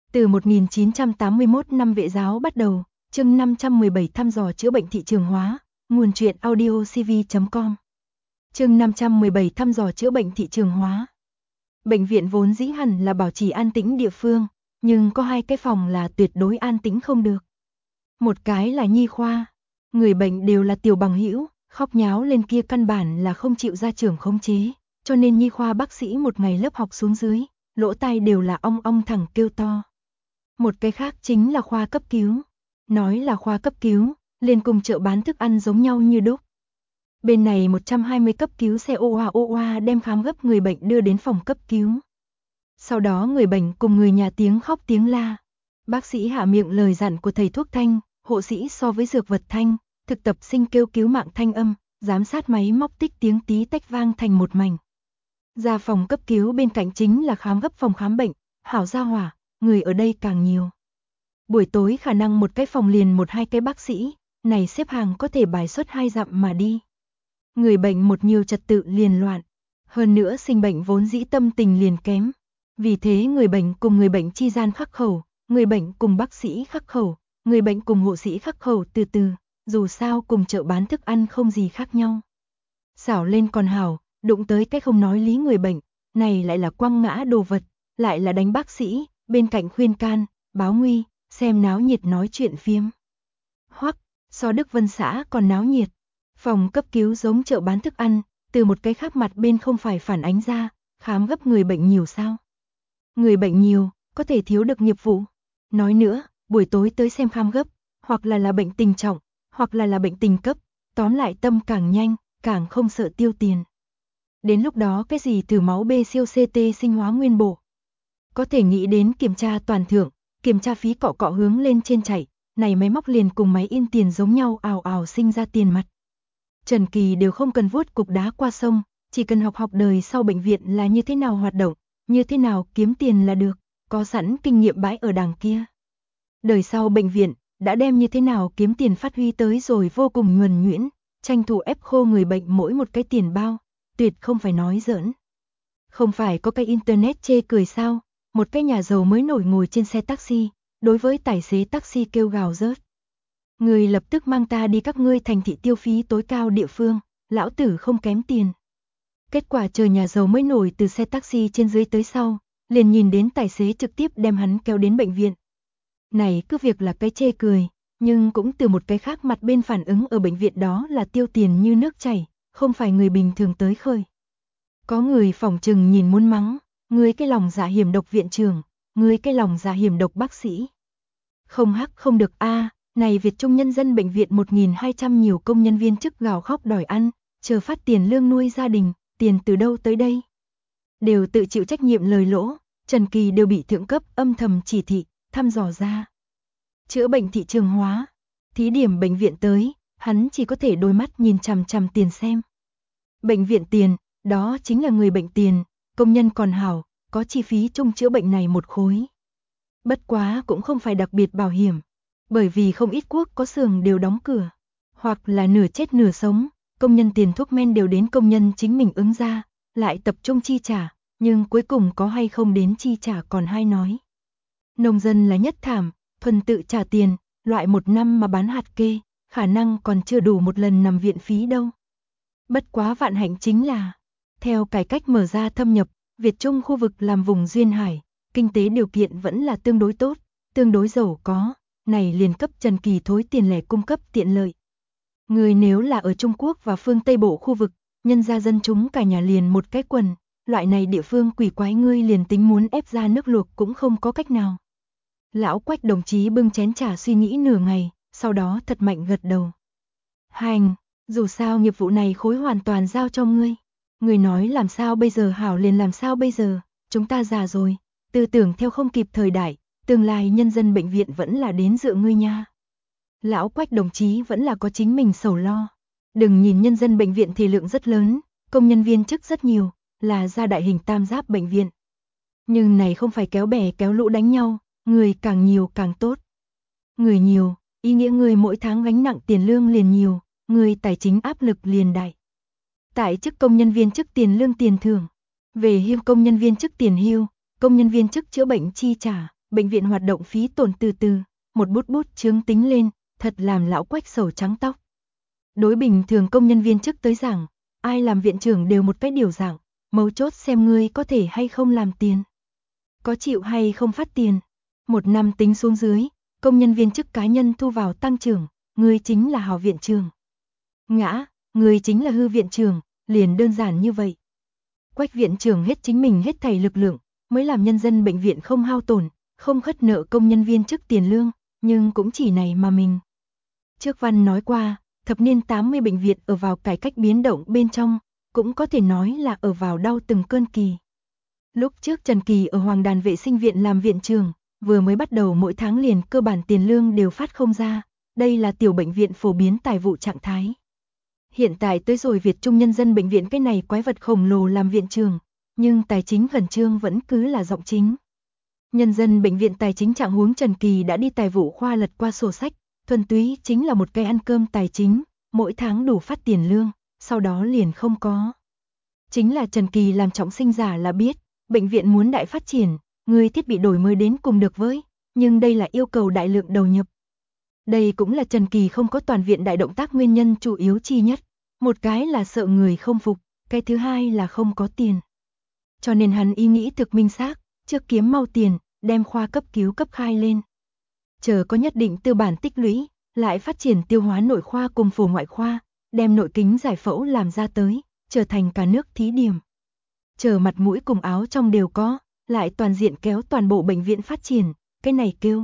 Từ 1981 năm Vệ giáo bắt đầu, chương 517 thăm dò chữa bệnh thị trường hóa, nguồn truyện audio cv.com. Chương 517 thăm dò chữa bệnh thị trường hóa. Bệnh viện vốn dĩ hẳn là bảo trì an tĩnh địa phương, nhưng có hai cái phòng là tuyệt đối an tĩnh không được. Một cái là nhi khoa, người bệnh đều là tiểu bằng hữu, khóc nháo lên kia căn bản là không chịu ra trưởng khống chế, cho nên nhi khoa bác sĩ một ngày lớp học xuống dưới, lỗ tai đều là ong ong thẳng kêu to. Một cái khác chính là khoa cấp cứu. Nói là khoa cấp cứu, liền cùng chợ bán thức ăn giống nhau như đúc. Bên này 120 cấp cứu xe oa đem khám gấp người bệnh đưa đến phòng cấp cứu. Sau đó người bệnh cùng người nhà tiếng khóc tiếng la. Bác sĩ hạ miệng lời dặn của thầy thuốc thanh, hộ sĩ so với dược vật thanh, thực tập sinh kêu cứu mạng thanh âm, giám sát máy móc tích tiếng tí tách vang thành một mảnh. Ra phòng cấp cứu bên cạnh chính là khám gấp phòng khám bệnh, hảo gia hỏa, người ở đây càng nhiều. Buổi tối khả năng một cái phòng liền 1-2 cái bác sĩ, này xếp hàng có thể bài xuất 2 dặm mà đi. Người bệnh một nhiều trật tự liền loạn, hơn nữa sinh bệnh vốn dĩ tâm tình liền kém. Vì thế người bệnh cùng người bệnh chi gian khắc khẩu, người bệnh cùng bác sĩ khắc khẩu, người bệnh cùng hộ sĩ khắc khẩu từ từ, dù sao cùng chợ bán thức ăn không gì khác nhau. Xảo lên còn hảo, đụng tới cái không nói lý người bệnh, này lại là quăng ngã đồ vật, lại là đánh bác sĩ, bên cạnh khuyên can, báo nguy, xem náo nhiệt nói chuyện phiếm. Hoắc, so Đức Vân xã còn náo nhiệt. Phòng cấp cứu giống chợ bán thức ăn, từ một cái khác mặt bên không phải phản ánh ra, khám gấp người bệnh nhiều sao? Người bệnh nhiều, có thể thiếu được nghiệp vụ. Nói nữa, buổi tối tới xem khám gấp, hoặc là bệnh tình trọng, hoặc là bệnh tình cấp, tóm lại tâm càng nhanh, càng không sợ tiêu tiền. Đến lúc đó cái gì thử máu B siêu CT sinh hóa nguyên bộ. Có thể nghĩ đến kiểm tra toàn thượng, kiểm tra phí cọ cọ hướng lên trên chạy, này máy móc liền cùng máy in tiền giống nhau ào ào sinh ra tiền mặt. Trần Kỳ đều không cần vuốt cục đá qua sông, chỉ cần học đời sau bệnh viện là như thế nào hoạt động, như thế nào kiếm tiền là được, có sẵn kinh nghiệm bãi ở đằng kia. Đời sau bệnh viện đã đem như thế nào kiếm tiền phát huy tới rồi vô cùng nhuần nhuyễn, tranh thủ ép khô người bệnh mỗi một cái tiền bao, tuyệt không phải nói giỡn. Không phải có cái internet chê cười sao, một cái nhà giàu mới nổi ngồi trên xe taxi, đối với tài xế taxi kêu gào rớt. Người lập tức mang ta đi các ngươi thành thị tiêu phí tối cao địa phương, lão tử không kém tiền. Kết quả chờ nhà giàu mới nổi từ xe taxi trên dưới tới sau, liền nhìn đến tài xế trực tiếp đem hắn kéo đến bệnh viện. Này cứ việc là cái chê cười, nhưng cũng từ một cái khác mặt bên phản ứng ở bệnh viện đó là tiêu tiền như nước chảy, không phải người bình thường tới khơi. Có người phỏng chừng nhìn muốn mắng, ngươi cái lòng dạ hiểm độc viện trưởng, ngươi cái lòng dạ hiểm độc bác sĩ. Không hắc không được a, này Việt Trung Nhân dân bệnh viện 1200 nhiều công nhân viên chức gào khóc đòi ăn, chờ phát tiền lương nuôi gia đình, tiền từ đâu tới đây? Đều tự chịu trách nhiệm lời lỗ, Trần Kỳ đều bị thượng cấp âm thầm chỉ thị, thăm dò ra. Chữa bệnh thị trường hóa, thí điểm bệnh viện tới, hắn chỉ có thể đôi mắt nhìn chằm chằm tiền xem. Bệnh viện tiền, đó chính là người bệnh tiền, công nhân còn hảo, có chi phí chung chữa bệnh này một khối. Bất quá cũng không phải đặc biệt bảo hiểm, bởi vì không ít quốc có xưởng đều đóng cửa, hoặc là nửa chết nửa sống, công nhân tiền thuốc men đều đến công nhân chính mình ứng ra, lại tập trung chi trả, nhưng cuối cùng có hay không đến chi trả còn hay nói. Nông dân là nhất thảm, thuần tự trả tiền, loại 1 năm mà bán hạt kê, khả năng còn chưa đủ một lần nằm viện phí đâu. Bất quá vạn hạnh chính là, theo cải cách mở ra thâm nhập, Việt Trung khu vực làm vùng duyên hải, kinh tế điều kiện vẫn là tương đối tốt, tương đối giàu có, này liền cấp Trần Kỳ thối tiền lẻ cung cấp tiện lợi. Người nếu là ở Trung Quốc và phương Tây Bộ khu vực, nhân gia dân chúng cả nhà liền một cái quần, loại này địa phương quỷ quái ngươi liền tính muốn ép ra nước luộc cũng không có cách nào. Lão Quách đồng chí bưng chén trà suy nghĩ nửa ngày, sau đó thật mạnh gật đầu. Hành, dù sao nghiệp vụ này khối hoàn toàn giao cho ngươi. Ngươi nói làm sao bây giờ hảo liền làm sao bây giờ, chúng ta già rồi, tư tưởng theo không kịp thời đại, tương lai nhân dân bệnh viện vẫn là đến dựa ngươi nha. Lão Quách đồng chí vẫn là có chính mình sầu lo. Đừng nhìn nhân dân bệnh viện thể lượng rất lớn, công nhân viên chức rất nhiều, là gia đại hình tam giáp bệnh viện. Nhưng này không phải kéo bè kéo lũ đánh nhau, người càng nhiều càng tốt. Người nhiều, ý nghĩa người mỗi tháng gánh nặng tiền lương liền nhiều, người tài chính áp lực liền đại. Tại chức công nhân viên chức tiền lương tiền thưởng, về hưu công nhân viên chức tiền hưu, công nhân viên chức chữa bệnh chi trả, bệnh viện hoạt động phí tổn từ từ, một bút bút chướng tính lên, thật làm lão Quách sầu trắng tóc. Đối bình thường công nhân viên chức tới giảng, ai làm viện trưởng đều một cái điều giảng, mấu chốt xem ngươi có thể hay không làm tiền. Có chịu hay không phát tiền. Một năm tính xuống dưới, công nhân viên chức cá nhân thu vào tăng trưởng, ngươi chính là hảo viện trưởng. Ngã, ngươi chính là hư viện trưởng, liền đơn giản như vậy. Quách viện trưởng hết chính mình hết thảy lực lượng, mới làm nhân dân bệnh viện không hao tổn, không khất nợ công nhân viên chức tiền lương, nhưng cũng chỉ này mà mình. Trước văn nói qua, thập niên 80 bệnh viện ở vào cải cách biến động bên trong, cũng có thể nói là ở vào đau từng cơn kỳ. Lúc trước Trần Kỳ ở Hoàng Đàn vệ sinh viện làm viện trưởng, vừa mới bắt đầu mỗi tháng liền cơ bản tiền lương đều phát không ra, đây là tiểu bệnh viện phổ biến tài vụ trạng thái. Hiện tại tới rồi Việt Trung Nhân dân bệnh viện cái này quái vật khổng lồ làm viện trưởng, nhưng tài chính khẩn trương vẫn cứ là giọng chính. Nhân dân bệnh viện tài chính trạng huống Trần Kỳ đã đi tài vụ khoa lật qua sổ sách, thuần túy chính là một cây ăn cơm tài chính, mỗi tháng đủ phát tiền lương, sau đó liền không có. Chính là Trần Kỳ làm trọng sinh giả là biết, bệnh viện muốn đại phát triển, người thiết bị đổi mới đến cùng được với, nhưng đây là yêu cầu đại lượng đầu nhập. Đây cũng là Trần Kỳ không có toàn viện đại động tác nguyên nhân chủ yếu chi nhất, một cái là sợ người không phục, cái thứ hai là không có tiền. Cho nên hắn ý nghĩ thực minh xác, trước kiếm mau tiền, đem khoa cấp cứu cấp khai lên. Chờ có nhất định tư bản tích lũy, lại phát triển tiêu hóa nội khoa cùng phổ ngoại khoa, đem nội kính giải phẫu làm ra tới, trở thành cả nước thí điểm. Chờ mặt mũi cùng áo trong đều có, lại toàn diện kéo toàn bộ bệnh viện phát triển, cái này kêu.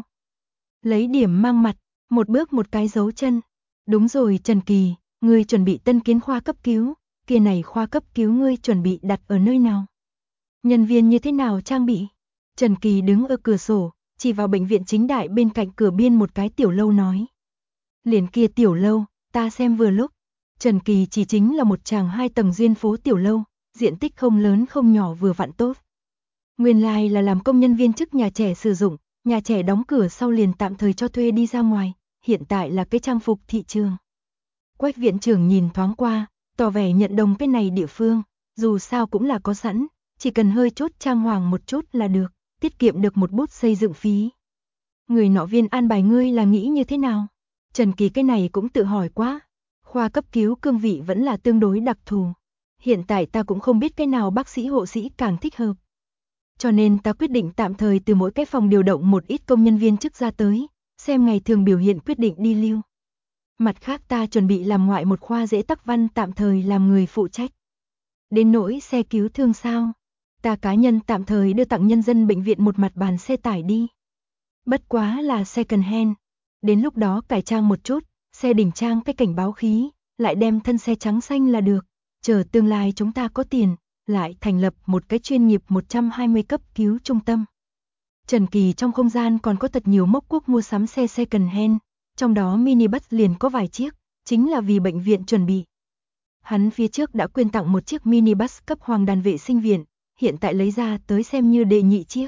Lấy điểm mang mặt, một bước một cái dấu chân. Đúng rồi Trần Kỳ, ngươi chuẩn bị tân kiến khoa cấp cứu, kia này khoa cấp cứu ngươi chuẩn bị đặt ở nơi nào? Nhân viên như thế nào trang bị? Trần Kỳ đứng ở cửa sổ, chỉ vào bệnh viện chính đại bên cạnh cửa biên một cái tiểu lâu nói. Liền kia tiểu lâu, ta xem vừa lúc. Trần Kỳ chỉ chính là một tràng 2 tầng duyên phố tiểu lâu, diện tích không lớn không nhỏ vừa vặn tốt. Nguyên lai là làm công nhân viên chức nhà trẻ sử dụng, nhà trẻ đóng cửa sau liền tạm thời cho thuê đi ra ngoài, hiện tại là cái trang phục thị trường. Quách viện trưởng nhìn thoáng qua, tỏ vẻ nhận đồng cái này địa phương, dù sao cũng là có sẵn, chỉ cần hơi chút trang hoàng một chút là được, tiết kiệm được một bút xây dựng phí. Người nọ viên an bài ngươi là nghĩ như thế nào? Trần Kỳ cái này cũng tự hỏi quá, khoa cấp cứu cương vị vẫn là tương đối đặc thù. Hiện tại ta cũng không biết cái nào bác sĩ hộ sĩ càng thích hợp. Cho nên ta quyết định tạm thời từ mỗi cái phòng điều động một ít công nhân viên chức ra tới, xem ngày thường biểu hiện quyết định đi lưu. Mặt khác ta chuẩn bị làm ngoại một khoa dễ tắc văn tạm thời làm người phụ trách. Đến nỗi xe cứu thương sao? Ta cá nhân tạm thời đưa tặng nhân dân bệnh viện một mặt bàn xe tải đi. Bất quá là second hand. Đến lúc đó cải trang một chút, xe đỉnh trang cái cảnh báo khí, lại đem thân xe trắng xanh là được. Chờ tương lai chúng ta có tiền, lại thành lập một cái chuyên nghiệp 120 cấp cứu trung tâm. Trần Kỳ trong không gian còn có thật nhiều mốc quốc mua sắm xe second hand, trong đó minibus liền có vài chiếc, chính là vì bệnh viện chuẩn bị. Hắn phía trước đã quyên tặng một chiếc minibus cấp Hoàng Đàn vệ sinh viện, hiện tại lấy ra tới xem như đệ nhị chiếc.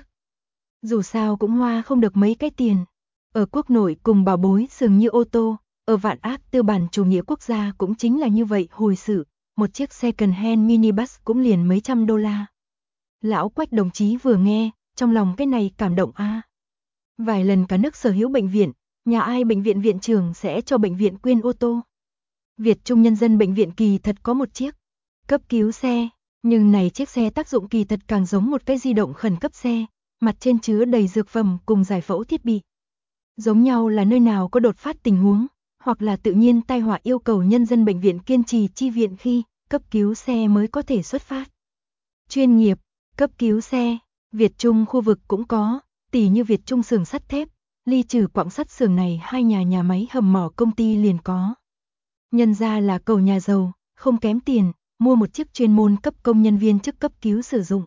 Dù sao cũng hoa không được mấy cái tiền. Ở quốc nội cùng bảo bối dường như ô tô, ở vạn ác tư bản chủ nghĩa quốc gia cũng chính là như vậy hồi sự, một chiếc second hand minibus cũng liền mấy trăm đô la. Lão Quách đồng chí vừa nghe, trong lòng cái này cảm động a. Vài lần cả nước sở hữu bệnh viện, nhà ai bệnh viện viện trưởng sẽ cho bệnh viện quyên ô tô. Việt Trung Nhân dân bệnh viện kỳ thật có một chiếc cấp cứu xe, nhưng này chiếc xe tác dụng kỳ thật càng giống một cái di động khẩn cấp xe, mặt trên chứa đầy dược phẩm cùng giải phẫu thiết bị. Giống nhau là nơi nào có đột phát tình huống, hoặc là tự nhiên tai họa yêu cầu nhân dân bệnh viện kiên trì chi viện khi cấp cứu xe mới có thể xuất phát. Chuyên nghiệp, cấp cứu xe, Việt Trung khu vực cũng có, tỉ như Việt Trung xưởng sắt thép, ly trừ quặng sắt xưởng này hai nhà máy hầm mỏ công ty liền có. Nhân ra là cầu nhà giàu, không kém tiền, mua một chiếc chuyên môn cấp công nhân viên chức cấp cứu sử dụng.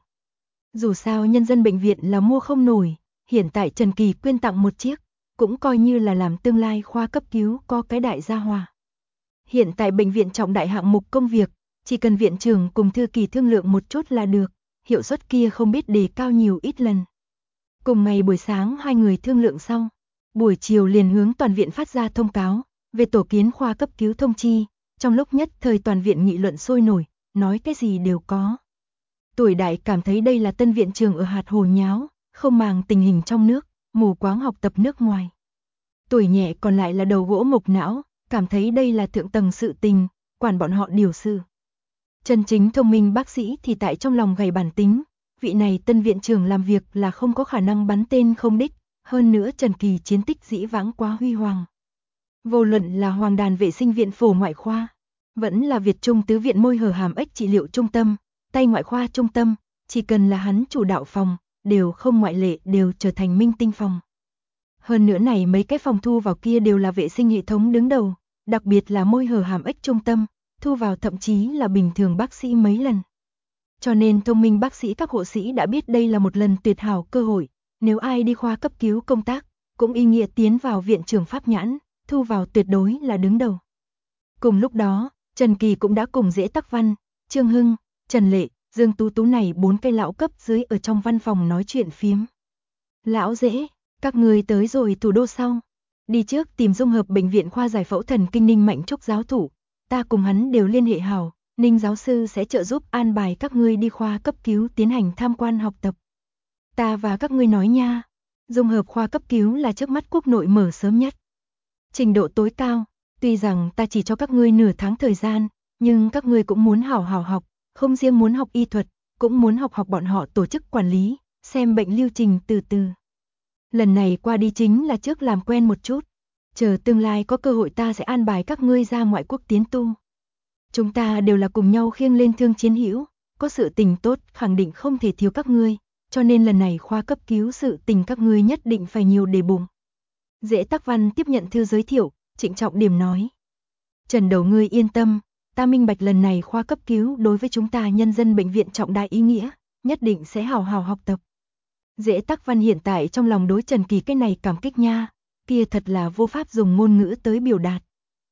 Dù sao nhân dân bệnh viện là mua không nổi, hiện tại Trần Kỳ quyên tặng một chiếc, cũng coi như là làm tương lai khoa cấp cứu có cái đại gia hòa. Hiện tại bệnh viện trọng đại hạng mục công việc, chỉ cần viện trưởng cùng thư kỳ thương lượng một chút là được, hiệu suất kia không biết đề cao nhiều ít lần. Cùng ngày buổi sáng hai người thương lượng xong, buổi chiều liền hướng toàn viện phát ra thông cáo về tổ kiến khoa cấp cứu thông chi, trong lúc nhất thời toàn viện nghị luận sôi nổi, nói cái gì đều có. Tuổi đại cảm thấy đây là tân viện trưởng ở hạt hồ nháo, không màng tình hình trong nước, mù quáng học tập nước ngoài. Tuổi nhẹ còn lại là đầu gỗ mục não, cảm thấy đây là thượng tầng sự tình, quản bọn họ điều sự. Chân chính thông minh bác sĩ thì tại trong lòng gầy bản tính, vị này tân viện trưởng làm việc là không có khả năng bắn tên không đích, hơn nữa Trần Kỳ chiến tích dĩ vãng quá huy hoàng. Vô luận là Hoàng Đàn vệ sinh viện phổ ngoại khoa, vẫn là Việt Trung tứ viện môi hở hàm ếch trị liệu trung tâm, tay ngoại khoa trung tâm, chỉ cần là hắn chủ đạo phòng, đều không ngoại lệ đều trở thành minh tinh phòng. Hơn nữa này mấy cái phòng thu vào kia đều là vệ sinh hệ thống đứng đầu, đặc biệt là môi hở hàm ếch trung tâm, thu vào thậm chí là bình thường bác sĩ mấy lần. Cho nên thông minh bác sĩ các hộ sĩ đã biết đây là một lần tuyệt hảo cơ hội, nếu ai đi khoa cấp cứu công tác, cũng ý nghĩa tiến vào viện trưởng pháp nhãn, thu vào tuyệt đối là đứng đầu. Cùng lúc đó, Trần Kỳ cũng đã cùng Dễ Tắc Văn, Trương Hưng, Trần Lệ, Dương Tú Tú này 4 cái lão cấp dưới ở trong văn phòng nói chuyện phiếm. Lão Dễ, các người tới rồi thủ đô sau. Đi trước tìm dung hợp bệnh viện khoa giải phẫu thần kinh Ninh Mạnh Trúc giáo thủ, ta cùng hắn đều liên hệ hảo, Ninh giáo sư sẽ trợ giúp an bài các ngươi đi khoa cấp cứu tiến hành tham quan học tập. Ta và các ngươi nói nha, dung hợp khoa cấp cứu là trước mắt quốc nội mở sớm nhất. Trình độ tối cao, tuy rằng ta chỉ cho các ngươi nửa tháng thời gian, nhưng các ngươi cũng muốn hảo hảo học, không riêng muốn học y thuật, cũng muốn học bọn họ tổ chức quản lý, xem bệnh lưu trình từ từ. Lần này qua đi chính là trước làm quen một chút, chờ tương lai có cơ hội ta sẽ an bài các ngươi ra ngoại quốc tiến tu. Chúng ta đều là cùng nhau khiêng lên thương chiến hữu, có sự tình tốt khẳng định không thể thiếu các ngươi, cho nên lần này khoa cấp cứu sự tình các ngươi nhất định phải nhiều để bụng. Dễ Tắc Văn tiếp nhận thư giới thiệu, trịnh trọng điểm nói. Trần đầu ngươi yên tâm, ta minh bạch lần này khoa cấp cứu đối với chúng ta nhân dân bệnh viện trọng đại ý nghĩa, nhất định sẽ hào hào học tập. Dễ Tắc Văn hiện tại trong lòng đối Trần Kỳ cái này cảm kích nha, kia thật là vô pháp dùng ngôn ngữ tới biểu đạt.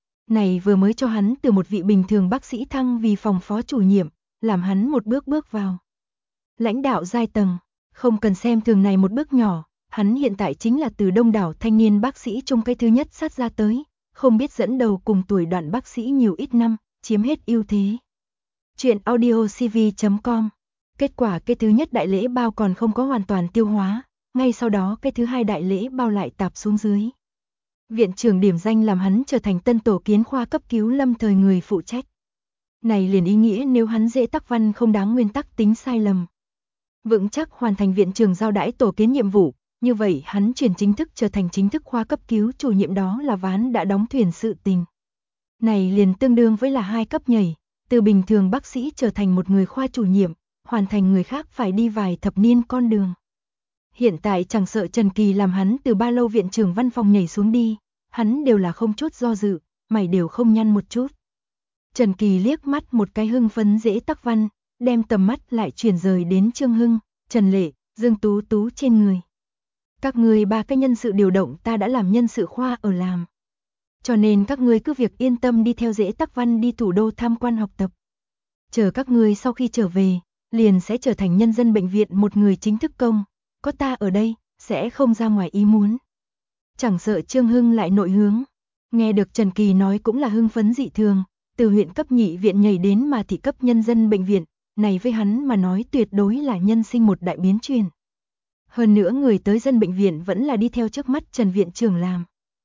Này vừa mới cho hắn từ một vị bình thường bác sĩ thăng vì phòng phó chủ nhiệm, làm hắn một bước bước vào lãnh đạo giai tầng, không cần xem thường này một bước nhỏ, hắn hiện tại chính là từ đông đảo thanh niên bác sĩ trong cái thứ nhất sát ra tới, không biết dẫn đầu cùng tuổi đoạn bác sĩ nhiều ít năm, chiếm hết ưu thế. Chuyện audiocv.com. Kết quả cái thứ nhất đại lễ bao còn không có hoàn toàn tiêu hóa, ngay sau đó cái thứ hai đại lễ bao lại tạp xuống dưới. Viện trưởng điểm danh làm hắn trở thành tân tổ kiến khoa cấp cứu lâm thời người phụ trách. Này liền ý nghĩa nếu hắn Dễ Tắc Văn không đáng nguyên tắc tính sai lầm, vững chắc hoàn thành viện trưởng giao đãi tổ kiến nhiệm vụ, như vậy hắn chuyển chính thức trở thành chính thức khoa cấp cứu chủ nhiệm đó là ván đã đóng thuyền sự tình. Này liền tương đương với là 2 cấp nhảy, từ bình thường bác sĩ trở thành một người khoa chủ nhiệm, hoàn thành người khác phải đi vài thập niên con đường. Hiện tại chẳng sợ Trần Kỳ làm hắn từ ba lâu viện trưởng văn phòng nhảy xuống đi, hắn đều là không chút do dự, mày đều không nhăn một chút. Trần Kỳ liếc mắt một cái hưng phấn Dễ Tắc Văn, đem tầm mắt lại chuyển rời đến Trương Hưng, Trần Lệ, Dương Tú Tú trên người. Các người 3 cái nhân sự điều động ta đã làm nhân sự khoa ở làm. Cho nên các ngươi cứ việc yên tâm đi theo Dễ Tắc Văn đi thủ đô tham quan học tập. Chờ các ngươi sau khi trở về, liền sẽ trở thành nhân dân bệnh viện một người chính thức công, có ta ở đây, sẽ không ra ngoài ý muốn. Chẳng sợ Trương Hưng lại nội hướng, nghe được Trần Kỳ nói cũng là hưng phấn dị thường, từ huyện cấp nhị viện nhảy đến mà thị cấp nhân dân bệnh viện, này với hắn mà nói tuyệt đối là nhân sinh một đại biến chuyển. Hơn nữa người tới dân bệnh viện vẫn là đi theo trước mắt Trần viện trưởng làm.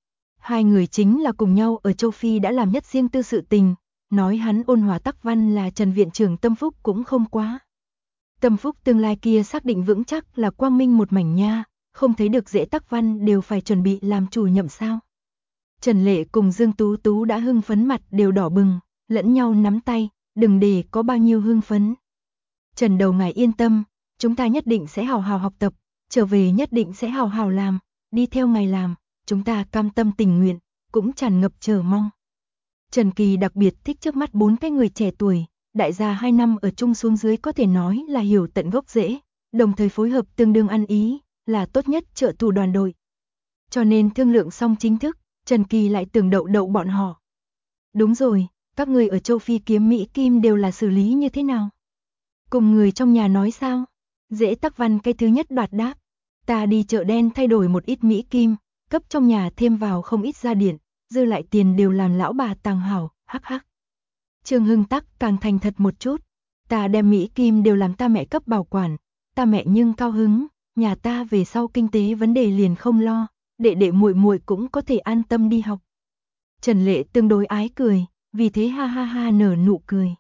Hai người chính là cùng nhau ở châu Phi đã làm nhất riêng tư sự tình, nói hắn ôn hòa Tắc Văn là Trần viện trưởng tâm phúc cũng không quá. Tâm phúc tương lai kia xác định vững chắc là quang minh một mảnh nha, không thấy được Dễ Tắc Văn đều phải chuẩn bị làm chủ nhậm sao. Trần Lệ cùng Dương Tú Tú đã hưng phấn mặt đều đỏ bừng, lẫn nhau nắm tay, đừng để có bao nhiêu hưng phấn. Trần đầu ngài yên tâm, chúng ta nhất định sẽ hào hào học tập, trở về nhất định sẽ hào hào làm, đi theo ngài làm, chúng ta cam tâm tình nguyện, cũng tràn ngập chờ mong. Trần Kỳ đặc biệt thích trước mắt 4 cái người trẻ tuổi, đại gia 2 năm ở chung xuống dưới có thể nói là hiểu tận gốc rễ, đồng thời phối hợp tương đương ăn ý, là tốt nhất trợ thủ đoàn đội. Cho nên thương lượng xong chính thức, Trần Kỳ lại tưởng đậu bọn họ. Đúng rồi, các người ở châu Phi kiếm Mỹ Kim đều là xử lý như thế nào? Cùng người trong nhà nói sao? Dễ Tắc Văn cái thứ nhất đoạt đáp. Ta đi chợ đen thay đổi một ít Mỹ Kim, cấp trong nhà thêm vào không ít gia điện, dư lại tiền đều làm lão bà tàng hảo, hắc hắc. Trương Hưng Tắc càng thành thật một chút. Ta đem Mỹ Kim đều làm ta mẹ cấp bảo quản, ta mẹ nhưng cao hứng, nhà ta về sau kinh tế vấn đề liền không lo, đệ đệ muội muội cũng có thể an tâm đi học. Trần Lệ tương đối ái cười, vì thế ha ha ha nở nụ cười.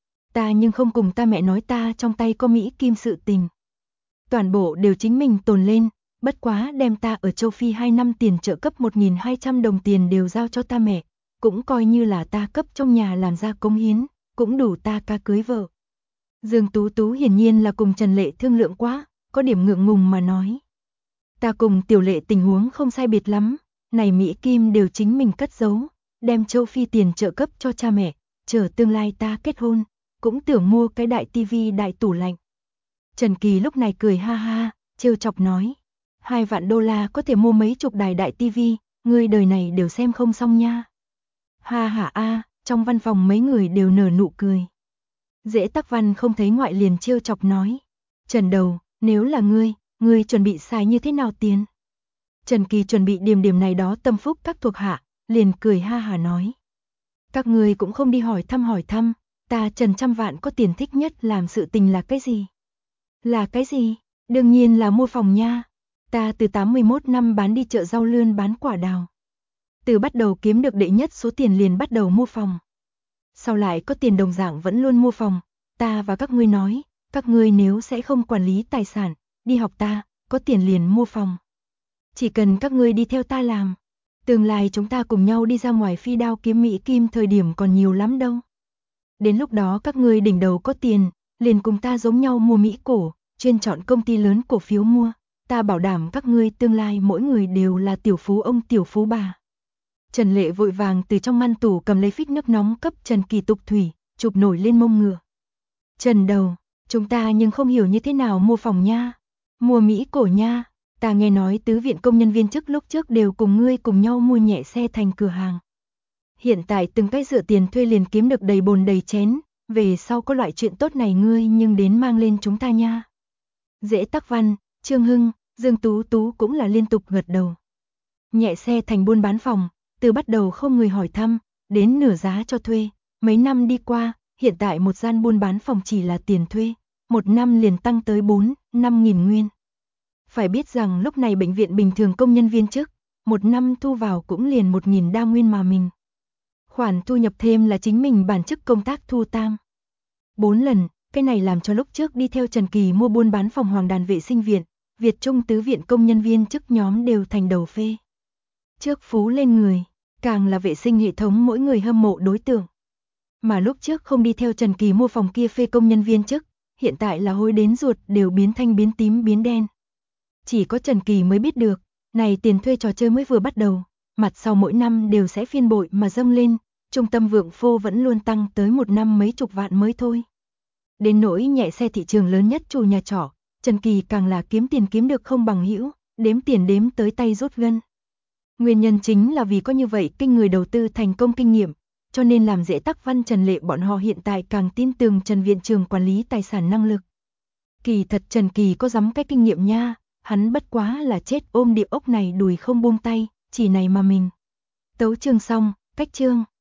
Ta nhưng không cùng ta mẹ nói ta trong tay có Mỹ Kim sự tình. Toàn bộ đều chính mình tồn lên, bất quá đem ta ở châu Phi 2 năm tiền trợ cấp 1.200 đồng tiền đều giao cho ta mẹ, cũng coi như là ta cấp trong nhà làm ra cống hiến, cũng đủ ta ca cưới vợ. Dương Tú Tú hiển nhiên là cùng Trần Lệ thương lượng quá, có điểm ngượng ngùng mà nói. Ta cùng Tiểu Lệ tình huống không sai biệt lắm, này Mỹ Kim đều chính mình cất giấu, đem châu Phi tiền trợ cấp cho cha mẹ, chờ tương lai ta kết hôn, cũng tưởng mua cái đại tivi đại tủ lạnh. Trần Kỳ lúc này cười ha ha, trêu chọc nói, 2 vạn đô la có thể mua mấy chục đài đại tivi, ngươi đời này đều xem không xong nha. Ha ha a, trong văn phòng mấy người đều nở nụ cười. Dễ Tắc Văn không thấy ngoại liền trêu chọc nói, Trần Đầu, nếu là ngươi chuẩn bị xài như thế nào tiền? Trần Kỳ chuẩn bị điểm này đó tâm phúc các thuộc hạ, liền cười ha hà nói. Các ngươi cũng không đi hỏi thăm, ta Trần trăm vạn có tiền thích nhất làm sự tình là cái gì? Là cái gì? Đương nhiên là mua phòng nha. Ta từ 81 năm bán đi chợ rau lươn bán quả đào. Từ bắt đầu kiếm được đệ nhất số tiền liền bắt đầu mua phòng. Sau lại có tiền đồng dạng vẫn luôn mua phòng, ta và các ngươi nói, các ngươi nếu sẽ không quản lý tài sản, đi học ta, có tiền liền mua phòng. Chỉ cần các ngươi đi theo ta làm, tương lai chúng ta cùng nhau đi ra ngoài phi đao kiếm Mỹ Kim thời điểm còn nhiều lắm đâu. Đến lúc đó các ngươi đỉnh đầu có tiền, liền cùng ta giống nhau mua Mỹ cổ, chuyên chọn công ty lớn cổ phiếu mua, ta bảo đảm các ngươi tương lai mỗi người đều là tiểu phú ông tiểu phú bà. Trần Lệ vội vàng từ trong ngăn tủ cầm lấy phích nước nóng cấp Trần Kỳ tục thủy, chụp nổi lên mông ngựa. Trần Đầu, chúng ta nhưng không hiểu như thế nào mua phòng nha, mua Mỹ cổ nha, ta nghe nói tứ viện công nhân viên chức lúc trước đều cùng ngươi cùng nhau mua nhẹ xe thành cửa hàng. Hiện tại từng cái dựa tiền thuê liền kiếm được đầy bồn đầy chén, về sau có loại chuyện tốt này ngươi nhưng đến mang lên chúng ta nha. Dễ Tắc Văn, Trương Hưng, Dương Tú Tú cũng là liên tục gật đầu. Nhẹ xe thành buôn bán phòng, từ bắt đầu không người hỏi thăm, đến nửa giá cho thuê, mấy năm đi qua, hiện tại một gian buôn bán phòng chỉ là tiền thuê, một năm liền tăng tới 4-5 nghìn nguyên. Phải biết rằng lúc này bệnh viện bình thường công nhân viên chức, một năm thu vào cũng liền 1.000 đa nguyên mà mình. Khoản thu nhập thêm là chính mình bản chức công tác thu tam. 4 lần, cái này làm cho lúc trước đi theo Trần Kỳ mua buôn bán phòng Hoàng Đàn vệ sinh viện, Việt Trung tứ viện công nhân viên chức nhóm đều thành đầu phê. Trước phú lên người, càng là vệ sinh hệ thống mỗi người hâm mộ đối tượng. Mà lúc trước không đi theo Trần Kỳ mua phòng kia phê công nhân viên chức, hiện tại là hối đến ruột đều biến thanh biến tím biến đen. Chỉ có Trần Kỳ mới biết được, này tiền thuê trò chơi mới vừa bắt đầu, mặt sau mỗi năm đều sẽ phiên bội mà dâng lên, trung tâm vượng phô vẫn luôn tăng tới một năm mấy chục vạn mới thôi. Đến nỗi nhẹ xe thị trường lớn nhất chủ nhà trọ, Trần Kỳ càng là kiếm tiền kiếm được không bằng hữu, đếm tiền đếm tới tay rút gân. Nguyên nhân chính là vì có như vậy kinh người đầu tư thành công kinh nghiệm, cho nên làm Dễ Tắc Văn Trần Lệ bọn họ hiện tại càng tin tưởng Trần viện trưởng quản lý tài sản năng lực. Kỳ thật Trần Kỳ có dám cái kinh nghiệm nha, hắn bất quá là chết ôm địa ốc này đùi không buông tay, chỉ này mà mình. Tấu chương xong, cách chương.